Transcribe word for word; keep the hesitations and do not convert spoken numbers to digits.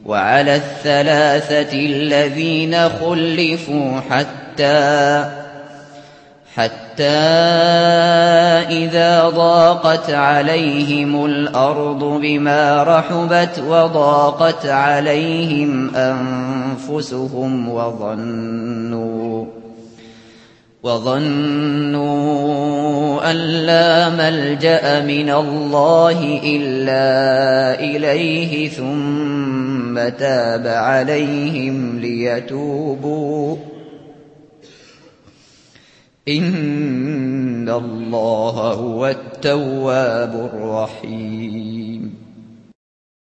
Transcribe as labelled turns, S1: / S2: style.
S1: وعلى الثلاثة الذين خلفوا حتى حتى إذا ضاقت عليهم الأرض بما رحبت وضاقت عليهم أنفسهم وظنوا وظنوا أن لا ملجأ من الله إلا إليه ثم تاب عليهم ليتوبوا إن الله هو التواب الرحيم.